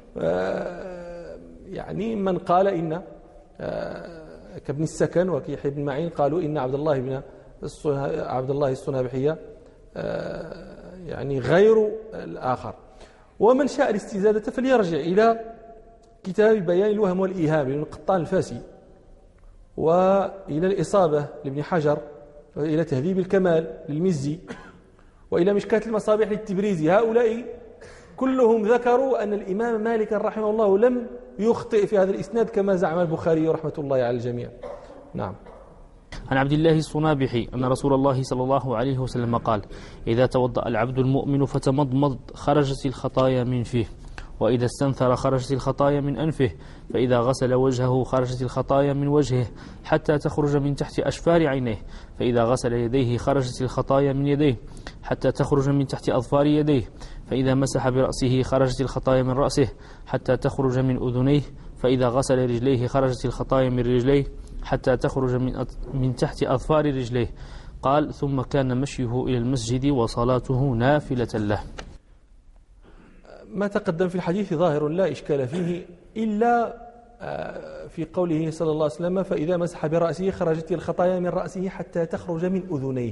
يعني من قال إن كابن السكن وكيحيى بن معين قالوا إن عبد الله بن عبد الله الصنابحي يعني غير الآخر. ومن شاء الاستزادة فليرجع إلى كتاب بيان الوهم والإيهام لابن قطان الفاسي، وإلى الإصابة لابن حجر، وإلى تهذيب الكمال للمزي، وإلى مشكاة المصابيح للتبريزي. هؤلاء كلهم ذكروا أن الإمام مالك رحمه الله لم يخطئ في هذا الإسناد كما زعم البخاري رحمة الله على الجميع. نعم. عن عبد الله الصنابحي أن رسول الله صلى الله عليه وسلم قال إذا توضأ العبد المؤمن فتمضمض خرجت الخطايا من فيه، وإذا استنثر خرجت الخطايا من أنفه، فإذا غسل وجهه خرجت الخطايا من وجهه حتى تخرج من تحت أشفار عينيه، فإذا غسل يديه خرجت الخطايا من يديه حتى تخرج من تحت أظفار يديه، فإذا مسح برأسه خرجت الخطايا من رأسه حتى تخرج من أذنيه، فإذا غسل رجليه خرجت الخطايا من رجليه حتى تخرج من من تحت أظفار رجليه. قال ثم كان مشيه إلى المسجد وصلاته نافلة له. ما تقدم في الحديث ظاهر لا إشكال فيه إلا في قوله صلى الله عليه وسلم فإذا مسح برأسه خرجت الخطايا من رأسه حتى تخرج من أذنيه.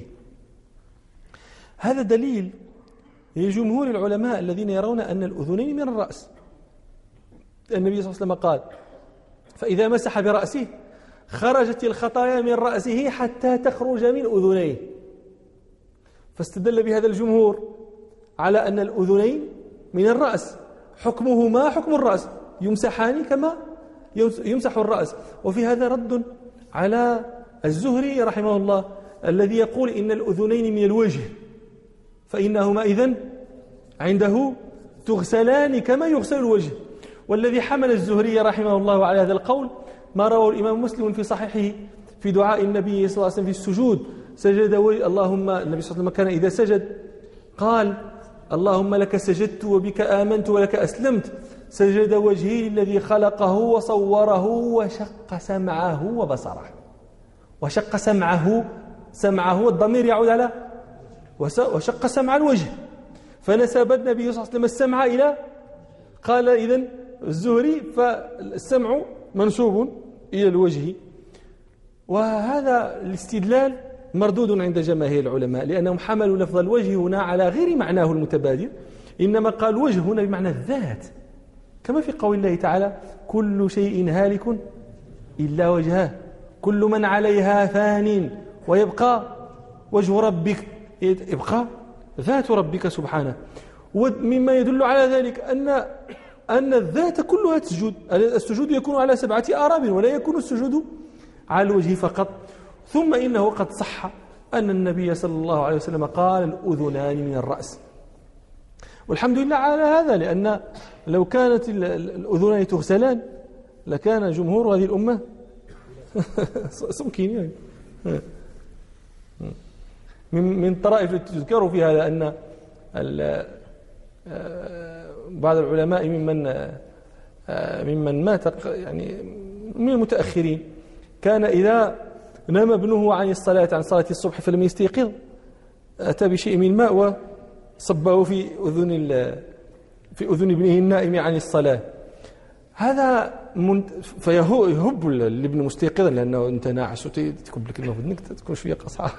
هذا دليل لجمهور العلماء الذين يرون أن الأذنين من الرأس. النبي صلى الله عليه وسلم قال فإذا مسح برأسه خرجت الخطايا من رأسه حتى تخرج من أذنيه، فاستدل بهذا الجمهور على أن الأذنين من الرأس، حكمهما حكم الرأس، يمسحان كما يمسح الرأس. وفي هذا رد على الزهري رحمه الله الذي يقول إن الأذنين من الوجه فإنهما إذن عنده تغسلان كما يغسل الوجه. والذي حمل الزهري رحمه الله على هذا القول ما رواه الإمام مسلم في صحيحه في دعاء النبي صلى الله عليه وسلم في السجود، سجد اللهم النبي صلى الله عليه وسلم كان إذا سجد قال اللهم لك سجدت وبك آمنت ولك أسلمت سجد وجهه الذي خلقه وصوره وشق سمعه وبصره. وشق سمعه سمعه الضمير يعود على وشق سمع الوجه، فنسب النبي صلى الله عليه وسلم السمع إلى، قال إذن الزهري فالسمع منسوب إلى الوجه. وهذا الاستدلال مردود عند جماهير العلماء، لأنهم حملوا لفظ الوجه هنا على غير معناه المتبادل، إنما قال وجه هنا بمعنى الذات، كما في قول الله تعالى كل شيء هالك إلا وجهه كل من عليها فان ويبقى وجه ربك، يبقى ذات ربك سبحانه. ومما يدل على ذلك أن أن الذات كلها تسجد، السجود يكون على سبعة آراب ولا يكون السجود على الوجه فقط. ثم إنه قد صح أن النبي صلى الله عليه وسلم قال الأذنان من الرأس، والحمد لله على هذا، لأن لو كانت الأذنان تغسلان لكان جمهور هذه الأمة سمكين يعني. من من الطرائف التي تذكر في هذا أن بعض العلماء ممن ممن مات يعني من المتأخرين كان إذا نام ابنه عن الصلاة عن صلاة الصبح فلم يستيقظ أتى بشيء من الماء وصبه في أذن في أذن ابنه النائم عن الصلاة. هذا من فيهب الابن مستيقظا لأنه أنت ناعس وتكب لك الماء في أذنك تكون شوية قصعة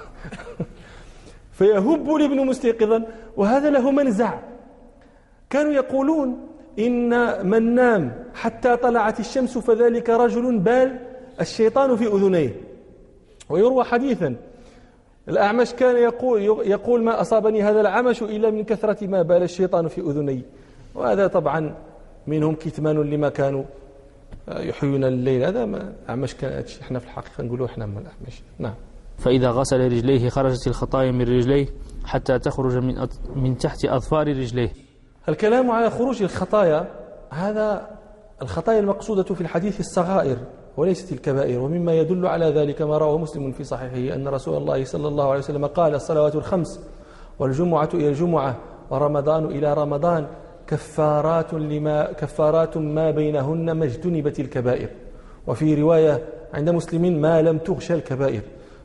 فيهب الابن مستيقظا، وهذا له منزع. كانوا يقولون إن من نام حتى طلعت الشمس فذلك رجل بال الشيطان في أذنيه. ويروى حديثا الأعمش كان يقول يقول ما أصابني هذا العمش إلا من كثرة ما بال الشيطان في أذني. وهذا طبعا منهم كتمان لما كانوا يحيون الليل. هذا ما أعمش كان، احنا في الحقيقة نقولوا احنا من الأعمش. نعم. فإذا غسل رجليه خرجت الخطايا من رجليه حتى تخرج من من تحت أظفار رجليه. الكلام على خروج الخطايا، هذا الخطايا المقصودة في الحديث الصغائر وليست الكبائر. ومما يدل على ذلك ما رواه مسلم في صحيحه أن رسول الله صلى الله عليه وسلم قال الصلوات الخمس والجمعة إلى الجمعة ورمضان إلى رمضان كفارات لما كفارات ما بينهن ما اجتنبت الكبائر. وفي رواية عند مسلم ما لم تغشى الكبائر.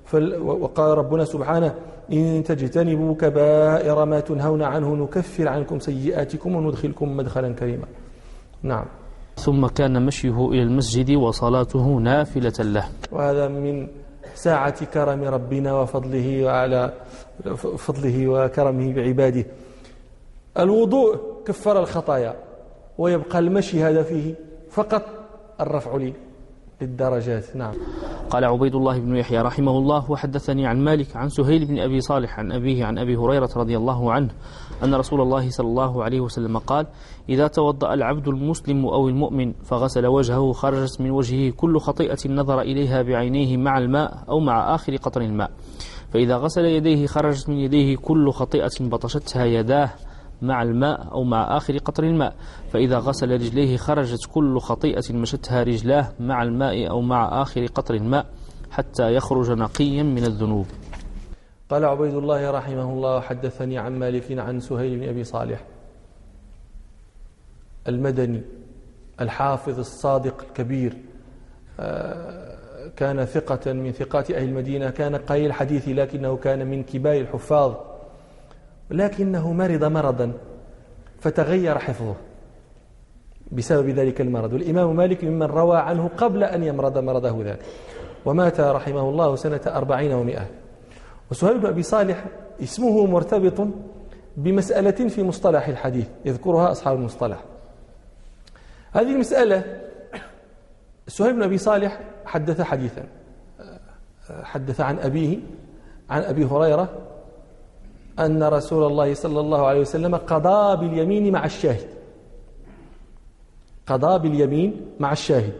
وقال ربنا سبحانه إن تجتنبوا كبائر ما تنهون عنه نكفر عنكم سيئاتكم وندخلكم مدخلا كريما. نعم. ثم كان مشيه إلى المسجد وصلاته نافلة له. وهذا من ساعة كرم ربنا وفضله وعلى فضله وكرمه بعباده. الوضوء كفر الخطايا، ويبقى المشي هذا فيه فقط الرفع لي للدرجات. نعم. قال عبيد الله بن يحيى رحمه الله وحدثني عن مالك عن سهيل بن أبي صالح عن أبيه عن أبي هريرة رضي الله عنه أن رسول الله صلى الله عليه وسلم قال إذا توضأ العبد المسلم أو المؤمن فغسل وجهه خرجت من وجهه كل خطيئة نظر إليها بعينيه مع الماء أو مع آخر قطر الماء. فإذا غسل يديه خرجت من يديه كل خطيئة بطشتها يداه مع الماء أو مع آخر قطر الماء. فإذا غسل رجليه خرجت كل خطيئة مشتها رجلاه مع الماء أو مع آخر قطر الماء حتى يخرج نقيا من الذنوب. قال عبيد الله رحمه الله حدثني عن مالك عن سهيل بن أبي صالح المدني الحافظ الصادق الكبير، كان ثقة من ثقات أهل المدينة، كان قليل الحديث لكنه كان من كبار الحفاظ، لكنه مرض مرضا فتغير حفظه بسبب ذلك المرض. والإمام مالك ممن روى عنه قبل أن يمرض مرضه ذلك، ومات رحمه الله سنة أربعين ومئة. وسهيل بن أبي صالح اسمه مرتبط بمسألة في مصطلح الحديث يذكرها أصحاب المصطلح. هذه المسألة سهيل بن أبي صالح حدث حديثا، حدث عن أبيه عن أبي هريرة أن رسول الله صلى الله عليه وسلم قضى باليمين مع الشاهد، قضى باليمين مع الشاهد.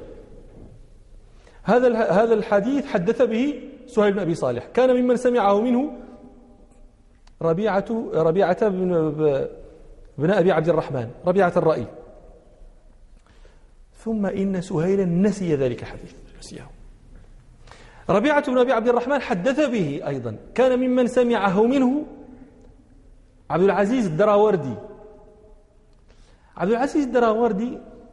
هذا هذا الحديث حدث به سهيل بن أبي صالح، كان ممن سمعه منه ربيعة ربيعة بن, بن أبي عبد الرحمن ربيعة الرأي. ثم إن سهيلا نسي ذلك الحديث، نسيه. ربيعة بن أبي عبد الرحمن حدث به أيضا، كان ممن سمعه منه عبد العزيز الدراوردي. عبد العزيز الدراوردي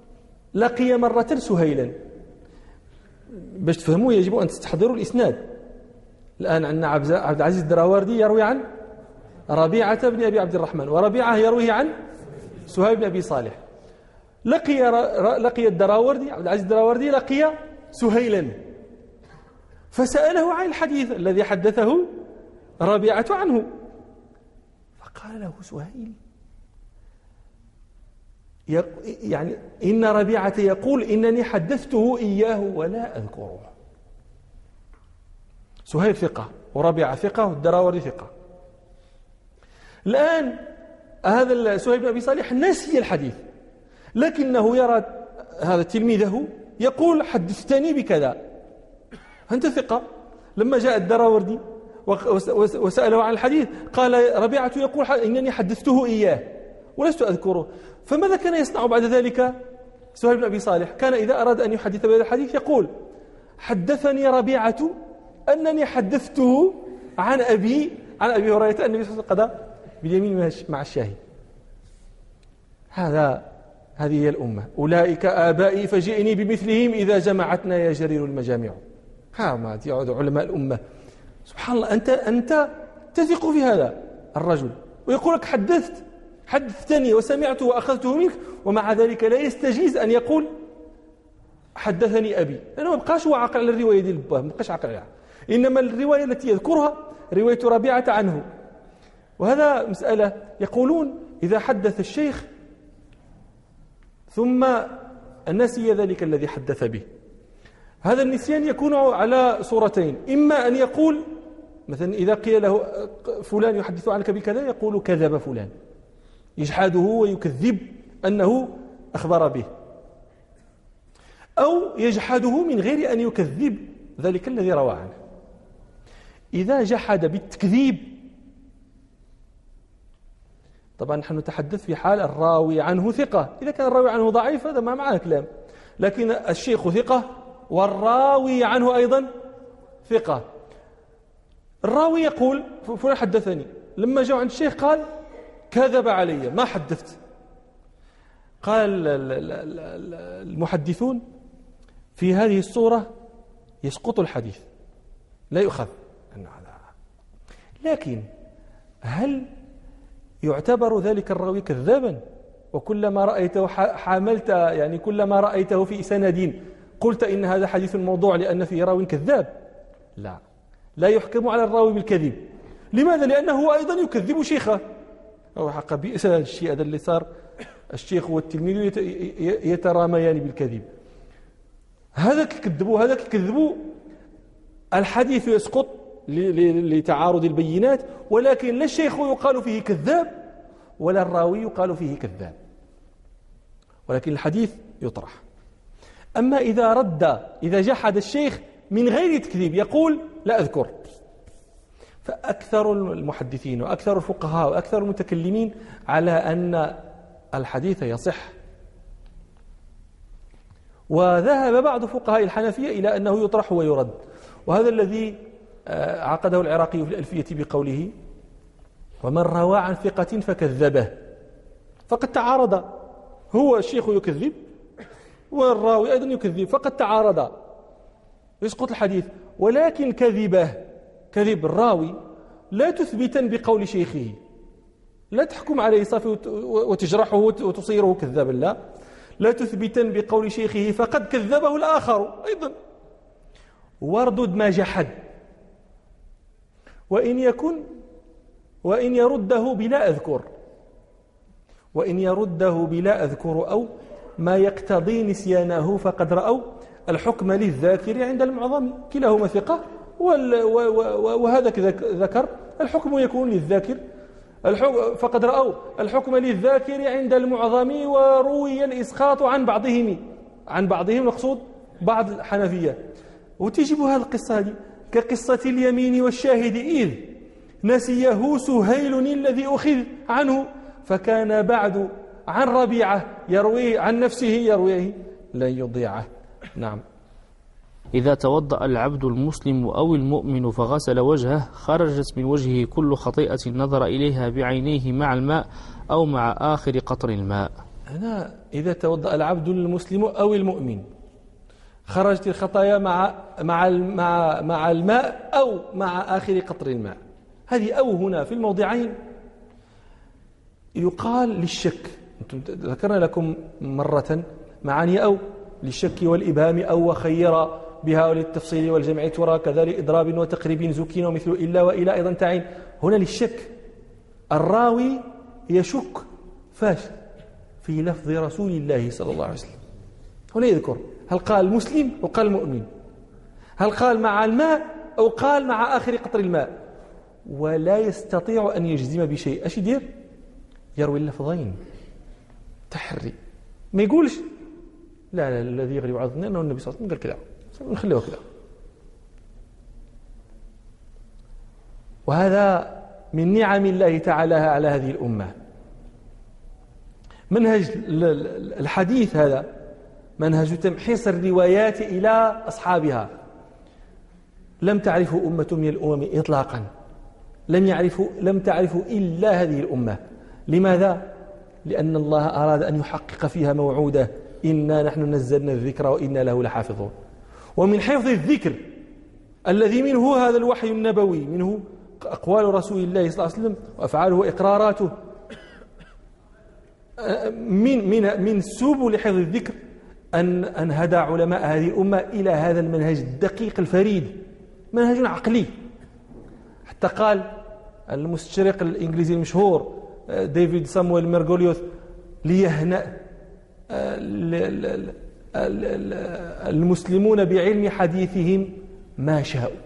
لقي مرة سهيلا. باش تفهموا يجب أن تستحضروا الإسناد. الآن عندنا عبد العزيز الدراوردي يروي عن ربيعة بن أبي عبد الرحمن، وربيعة يرويه عن سهيل بن أبي صالح. لقي لقي الدراوردي عبد العزيز الدراوردي لقي سهيلا فسأله عن الحديث الذي حدثه ربيعة عنه، فقال له سهيل يعني إن ربيعة يقول إنني حدثته إياه ولا أذكره. سهيل ثقة وربيعة ثقة والدراوردي ثقة. الآن هذا سهيل بن أبي صالح نسي الحديث، لكنه يرى هذا تلميذه يقول حدثتني بكذا، أنت ثقة. لما جاء الدراوردي وسأله عن الحديث قال ربيعة يقول إنني حدثته إياه ولست أذكره. فماذا كان يصنع بعد ذلك سهيل بن أبي صالح؟ كان إذا أراد أن يحدث بهذا الحديث يقول حدثني ربيعة أنني حدثته عن أبي عن أبي هريرة أن النبي صلى الله عليه وسلم قضى باليمين مع الشاهد. هذا هذه هي الأمة. أولئك آبائي فجئني بمثلهم إذا جمعتنا يا جرير المجامع. ها ما يعود علماء الأمة. سبحان الله، أنت أنت تثق في هذا الرجل ويقول لك حدثت حدثتني وسمعته وأخذته منك، ومع ذلك لا يستجيز أن يقول حدثني أبي، لأنه ما بقاش هو عاقل على الرواية ديال الباه، ما بقاش عاقل عليها. إنما الرواية التي يذكرها رواية ربيعة عنه. وهذا مسألة يقولون إذا حدث الشيخ ثم نسي ذلك الذي حدث به، هذا النسيان يكون على صورتين: إما أن يقول مثلا إذا قيل له فلان يحدث عنك بكذا يقول كذب فلان، يجحده ويكذب أنه أخبر به، أو يجحده من غير أن يكذب ذلك الذي روى عنه. إذا جحد بالتكذيب، طبعا نحن نتحدث في حال الراوي عنه ثقة. إذا كان الراوي عنه ضعيف هذا ما معنا كلام، لكن الشيخ ثقة والراوي عنه أيضا ثقة. الراوي يقول فلان حدثني، لما جاء عند الشيخ قال كذب علي ما حدثت. قال المحدثون في هذه الصورة يسقط الحديث، لا يؤخذ. لكن هل يعتبر ذلك الراوي كذابا وكلما رأيته حاملت يعني كلما رأيته في سند قلت إن هذا حديث موضوع لأن فيه راوي كذاب؟ لا، لا يحكم على الراوي بالكذب. لماذا؟ لأنه هو أيضا يكذب شيخه. أو حق بئس هذا الشيء هذا اللي صار، الشيخ والتلميذ يتراميان بالكذب. هذا كذبوا هذا كذبوا الحديث يسقط لتعارض البينات، ولكن لا الشيخ يقال فيه كذاب ولا الراوي يقال فيه كذاب، ولكن الحديث يطرح. أما إذا رد إذا جحد الشيخ من غير تكذيب يقول لا أذكر، فأكثر المحدثين وأكثر الفقهاء وأكثر المتكلمين على أن الحديث يصح. وذهب بعض فقهاء الحنفية إلى أنه يطرح ويرد، وهذا الذي عقده العراقي في الألفية بقوله ومن روى عن ثقة فكذبه، فقد تعارض، هو الشيخ يكذب والراوي أيضا يكذب، فقد تعارض يسقط الحديث. ولكن كذبه كذب الراوي لا تثبتا بقول شيخه، لا تحكم عليه صافي وتجرحه وتصيره كذابا، لا لا تثبتا بقول شيخه فقد كذبه الآخر أيضا، واردد ما جحد، وإن يكن وإن يرده بلا أذكر وإن يرده بلا أذكر أو ما يقتضي نسيانه فقد رأوا الحكم للذاكر عند المعظم، كلاهما ثقة وهذا ذكر، الحكم يكون للذاكر فقد رأوا الحكم للذاكر عند المعظم، وروي الإسقاط عن بعضهم عن بعضهم مقصود بعض الحنفية. وتجب هذه القصة هذه كقصة اليمين والشاهد إذ نسيه سهيل الذي أخذ عنه فكان بعد عن ربيعة يرويه عن نفسه يرويه لن يضيعه. نعم. إذا توضأ العبد المسلم أو المؤمن فغسل وجهه خرجت من وجهه كل خطيئة نظر إليها بعينيه مع الماء أو مع آخر قطر الماء. هنا إذا توضأ العبد المسلم أو المؤمن خرجت الخطايا مع مع مع مع الماء أو مع آخر قطر الماء. هذه أو هنا في الموضعين يقال للشك. ذكرنا لكم مرة معاني أو للشك والإبهام أو وخير بها وللتفصيل والجمع ترى كذلك إضراب وتقريب زكين ومثل إلا وإلى أيضا تعين. هنا للشك، الراوي يشك فاش في لفظ رسول الله صلى الله عليه وسلم. هنا يذكر هل قال مسلم أو قال مؤمن، هل قال مع الماء أو قال مع آخر قطر الماء، ولا يستطيع أن يجزم بشيء. أش يدير؟ يروي اللفظين تحري، ما يقولش لا لا الذي يغلب على الظن أنه النبي صلى الله عليه وسلم قال كذا، نخليه كذا. وهذا من نعم الله تعالى على هذه الأمة. منهج الحديث هذا منهج تمحيص الروايات إلى أصحابها. لم تعرفه أمة من الأمم إطلاقا، لم يعرفوا لم تعرفوا إلا هذه الأمة. لماذا؟ لأن الله أراد أن يحقق فيها موعوده: إنا نحن نزلنا الذكر وإنا له لحافظون. ومن حفظ الذكر الذي منه هذا الوحي النبوي، منه أقوال رسول الله صلى الله عليه وسلم وأفعاله وإقراراته، من من من سبل حفظ الذكر أن أن هدى علماء هذه الأمة إلى هذا المنهج الدقيق الفريد، منهج عقلي. حتى قال المستشرق الإنجليزي المشهور ديفيد سامويل ميرغوليوث: ليهنأ المسلمون بعلم حديثهم ما شاءوا.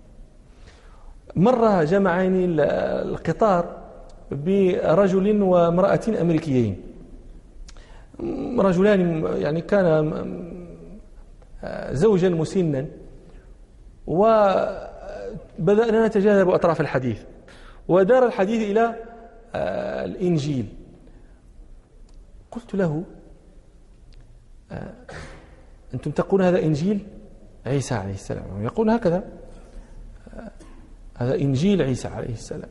مرة جمعني القطار برجل وامرأة أمريكيين، رجلان يعني كان زوجا مسنا، وبدأنا نتجاذب أطراف الحديث، ودار الحديث إلى الإنجيل. قلت له: أنتم تقولون هذا إنجيل عيسى عليه السلام، يقول هكذا: هذا إنجيل عيسى عليه السلام،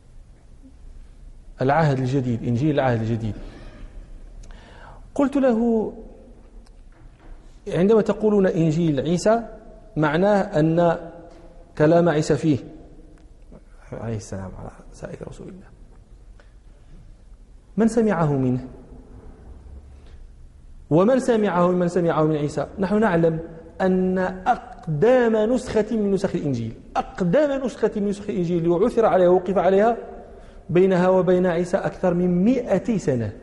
العهد الجديد، إنجيل العهد الجديد. قلت له: عندما تقولون إنجيل عيسى معناه أن كلام عيسى فيه عليه السلام على سائر رسول الله، من سمعه منه؟ ومن سمعه من سمعه من عيسى؟ نحن نعلم أن أقدام نسخة من نسخ الإنجيل، أقدام نسخة من نسخ الإنجيل وعثر عليها ووقف عليها بينها وبين عيسى أكثر من مئة سنة.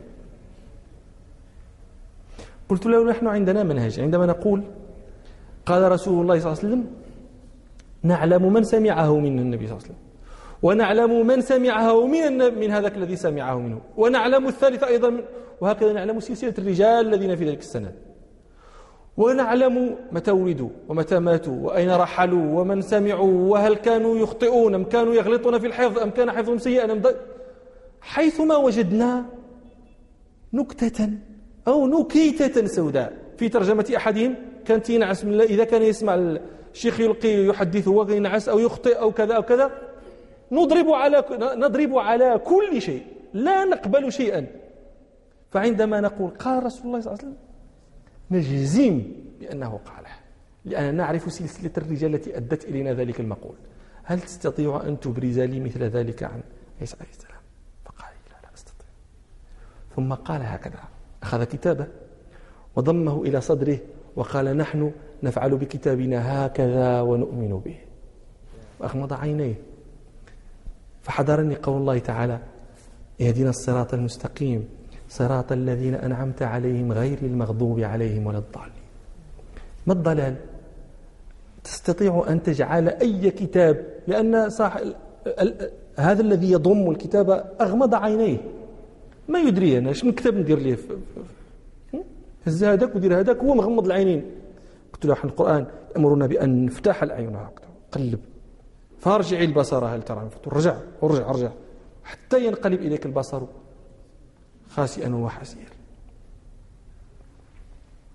قلت له: نحن عندنا منهج، عندما نقول قال رسول الله صلى الله عليه وسلم نعلم من سمعه من النبي صلى الله عليه وسلم، ونعلم من سمعه من من هذاك الذي سمعه منه، ونعلم الثالث أيضا من، وهكذا نعلم سلسلة الرجال الذين في ذلك السند، ونعلم متى ولدوا ومتى ماتوا وأين رحلوا ومن سمعوا وهل كانوا يخطئون أم كانوا يغلطون في الحفظ أم كان حفظهم سيئا أم ض... حيثما وجدنا نكتة أو نكيتة سوداء في ترجمة أحدهم كانت ينعس من إذا كان يسمع الشيخ يلقي يحدث وينعس أو يخطئ أو كذا أو كذا، نضرب على نضرب على كل شيء، لا نقبل شيئا. فعندما نقول قال رسول الله صلى الله عليه وسلم نجزم بأنه قاله، لأننا نعرف سلسلة الرجال التي أدت إلينا ذلك المقول. هل تستطيع أن تبرز لي مثل ذلك عن عيسى عليه السلام؟ فقال: لا لا أستطيع. ثم قال هكذا، أخذ كتابه وضمه إلى صدره وقال: نحن نفعل بكتابنا هكذا ونؤمن به. وأغمض عينيه، فحضرني قول الله تعالى: اهدنا الصراط المستقيم صراط الذين أنعمت عليهم غير المغضوب عليهم ولا الضالين. ما الضلال؟ تستطيع أن تجعل أي كتاب، لأن صاحب هذا الذي يضم الكتاب أغمض عينيه، ما يدري أنا شنو كتاب ندير ليه، هز هذاك ودير هذاك، هو مغمض العينين. قلت له: احنا القرآن يأمرنا بأن نفتح الأعين، قلب فارجع البصر هل ترى، رجع ورجع رجع حتى ينقلب إليك البصر خاسئا وحسيرا.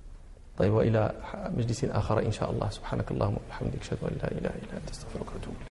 طيب، وإلى مجلس آخر إن شاء الله. سبحانك اللهم وبحمدك أشهد أن لا إله إلا أنت أستغفرك وأتوب إليك.